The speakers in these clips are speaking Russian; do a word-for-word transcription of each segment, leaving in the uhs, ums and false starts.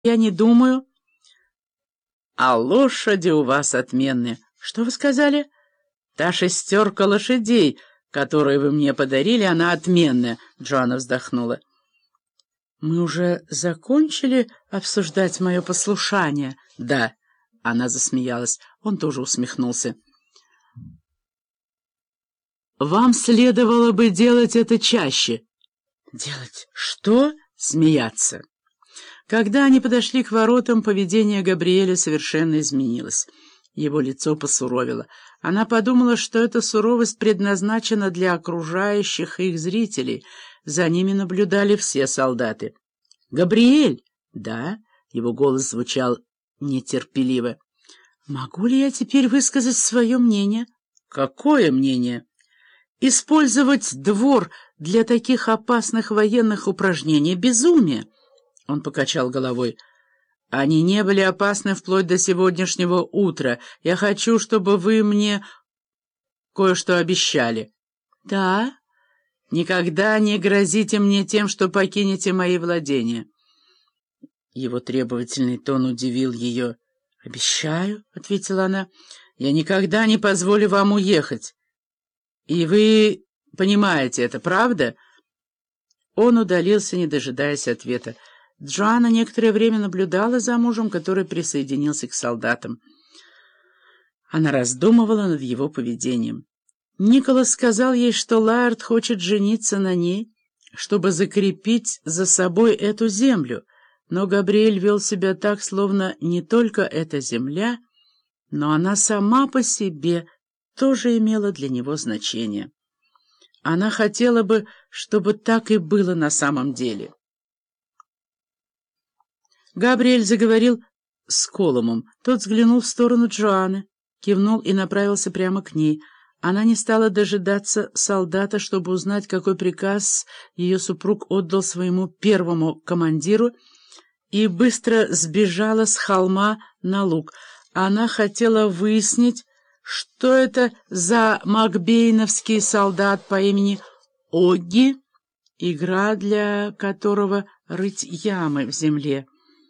я не думаю. А лошади у вас отменные. Что вы сказали? Та шестерка лошадей, которую вы мне подарили, она отменная. Джоанна вздохнула. Мы уже закончили обсуждать мое послушание? Да. Она засмеялась. Он тоже усмехнулся. Вам следовало бы делать это чаще. Делать что? Смеяться. Когда они подошли к воротам, поведение Габриэля совершенно изменилось. Его лицо посуровило. Она подумала, что эта суровость предназначена для окружающих их зрителей. За ними наблюдали все солдаты. «Габриэль!» «Да?» — его голос звучал нетерпеливо. «Могу ли я теперь высказать свое мнение?» «Какое мнение?» «Использовать двор для таких опасных военных упражнений — безумие!» Он покачал головой. «Они не были опасны вплоть до сегодняшнего утра. Я хочу, чтобы вы мне кое-что обещали». «Да?» «Никогда не грозите мне тем, что покинете мои владения». Его требовательный тон удивил ее. «Обещаю», — ответила она, — «я никогда не позволю вам уехать. И вы понимаете это, правда?» Он удалился, не дожидаясь ответа. Джоанна некоторое время наблюдала за мужем, который присоединился к солдатам. Она раздумывала над его поведением. Николас сказал ей, что Лаэрт хочет жениться на ней, чтобы закрепить за собой эту землю, но Габриэль вел себя так, словно не только эта земля, но она сама по себе тоже имела для него значение. Она хотела бы, чтобы так и было на самом деле. Габриэль заговорил с Колумом. Тот взглянул в сторону Джоанны, кивнул и направился прямо к ней. Она не стала дожидаться солдата, чтобы узнать, какой приказ ее супруг отдал своему первому командиру, и быстро сбежала с холма на луг. Она хотела выяснить, что это за макбейновский солдат по имени Огги, игра для которого рыть ямы в земле.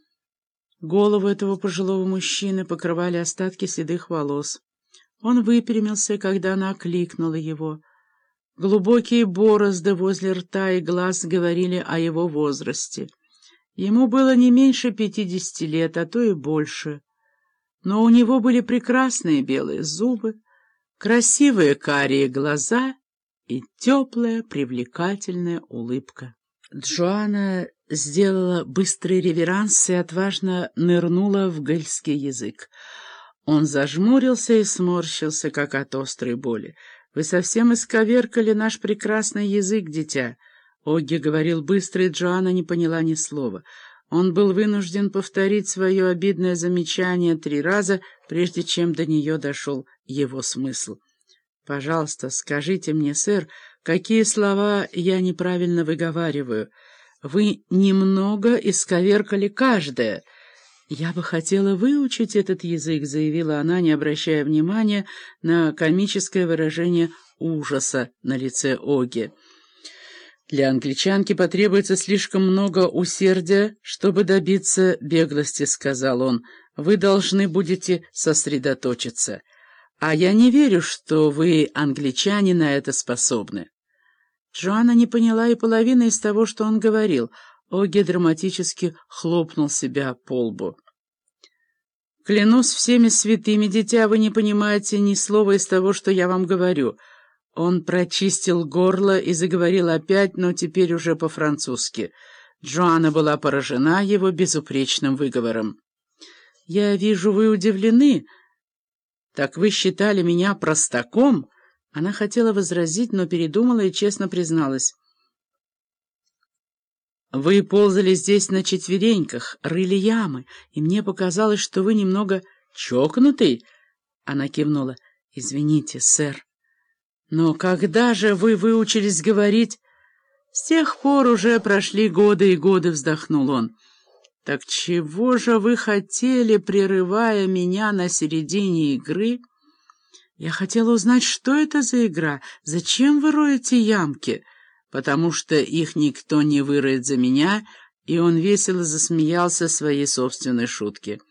Голову этого пожилого мужчины покрывали остатки седых волос. Он выпрямился, когда она окликнула его. Глубокие борозды возле рта и глаз говорили о его возрасте. Ему было не меньше пятидесяти лет, а то и больше. Но у него были прекрасные белые зубы, красивые карие глаза и теплая, привлекательная улыбка. Джоанна сделала быстрый реверанс и отважно нырнула в гельский язык. Он зажмурился и сморщился, как от острой боли. «Вы совсем исковеркали наш прекрасный язык, дитя!» Огги говорил быстро, и Джоанна не поняла ни слова. Он был вынужден повторить свое обидное замечание три раза, прежде чем до нее дошел его смысл. «Пожалуйста, скажите мне, сэр, какие слова я неправильно выговариваю? Вы немного исковеркали каждое». «Я бы хотела выучить этот язык», — заявила она, не обращая внимания на комическое выражение ужаса на лице Огги. «Для англичанки потребуется слишком много усердия, чтобы добиться беглости», — сказал он. «Вы должны будете сосредоточиться. А я не верю, что вы, англичане, на это способны». Джоанна не поняла и половины из того, что он говорил. Огги драматически хлопнул себя по лбу. «Клянусь всеми святыми, дитя, вы не понимаете ни слова из того, что я вам говорю». Он прочистил горло и заговорил опять, но теперь уже по-французски. Джоанна была поражена его безупречным выговором. «Я вижу, вы удивлены. Так вы считали меня простаком?» Она хотела возразить, но передумала и честно призналась. «Вы ползали здесь на четвереньках, рыли ямы, и мне показалось, что вы немного чокнутый». Она кивнула. «Извините, сэр. Но когда же вы выучились говорить?» «С тех пор уже прошли годы и годы», — вздохнул он. «Так чего же вы хотели, прерывая меня на середине игры?» «Я хотела узнать, что это за игра, зачем вы роете ямки?» «Потому что их никто не выроет за меня, И он весело засмеялся своей собственной шутке.